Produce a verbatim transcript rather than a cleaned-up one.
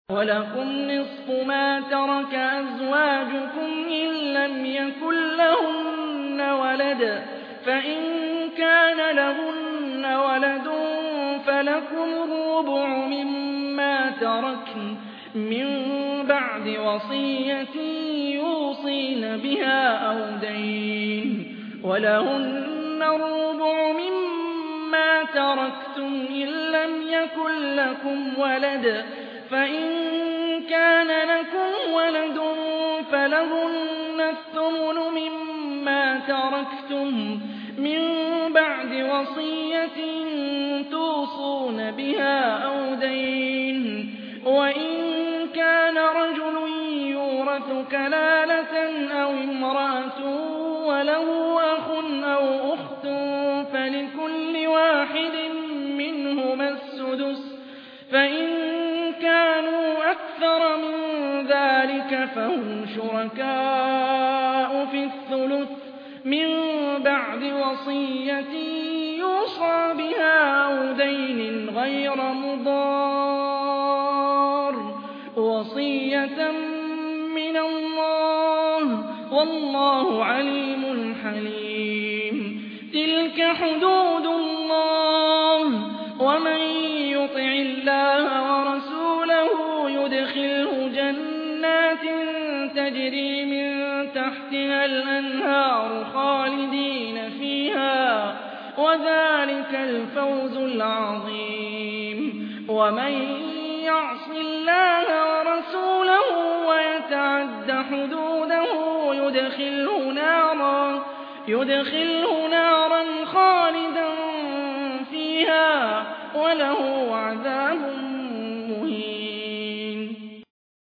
وَلَكُمْ نِصْفُ مَا تَرَكَ أَزْوَاجُكُمْ إِن لَّمْ يَكُن لَّهُنَّ وَلَدٌ ۚ فَإِن كَانَ لَهُنَّ وَلَدٌ فَلَكُمُ الرُّبُعُ مِمَّا تَرَكْنَ مِن بَعْدِ وَصِيَّةٍ يُوصِينَ بِهَا أَوْ دَيْنٍ ۚ وَلَهُنَّ الرُّبُعُ مِمَّا تَرَكْتُمْ إِن لَّمْ يَكُن لَّكُمْ وَلَدٌ ۚ فَإِن كَانَ لَكُمْ وَلَدٌ فَلَهُنَّ الثُّمُنُ مِمَّا تَرَكْتُم مِّن بَعْدِ وَصِيَّةٍ تُوصُونَ بِهَا أَوْ دَيْنٍ ۚ وَإِن كَانَ رَجُلٌ يُورَثُ كَلَالَةً أَوِ امْرَأَةٌ وَلَهُ أَخٌ أَوْ أُخْتٌ فَلِكُلِّ واحد منهما السُّدُسُ ۚ فَإِن كَانُوا أَكْثَرَ مِن ذَٰلِكَ فَهُمْ شُرَكَاءُ فِي الثُّلُثِ مِن بَعْدِ وَصِيَّةٍ يُوصَىٰ بِهَا أَوْ دَيْنٍ غَيْرَ مُضَارٍّ ۚ وَصِيَّةً مِّنَ اللَّهِ ۗ وَاللَّهُ عَلِيمٌ حَلِيمٌ. تِلْكَ حُدُودُ اللَّهِ ۚ وَمَن يُطِعِ اللَّهَ وَرَسُولَهُ يُدْخِلْهُ جَنَّاتٍ تَجْرِي مِن تَحْتِهَا الْأَنْهَارُ خَالِدِينَ فِيهَا ۚ وَذَٰلِكَ الْفَوْزُ الْعَظِيمُ. وَمَن يَعْصِ اللَّهَ وَرَسُولَهُ وَيَتَعَدَّ حُدُودَهُ يُدْخِلْهُ نَارًا خَالِدًا فِيهَا وَلَهُ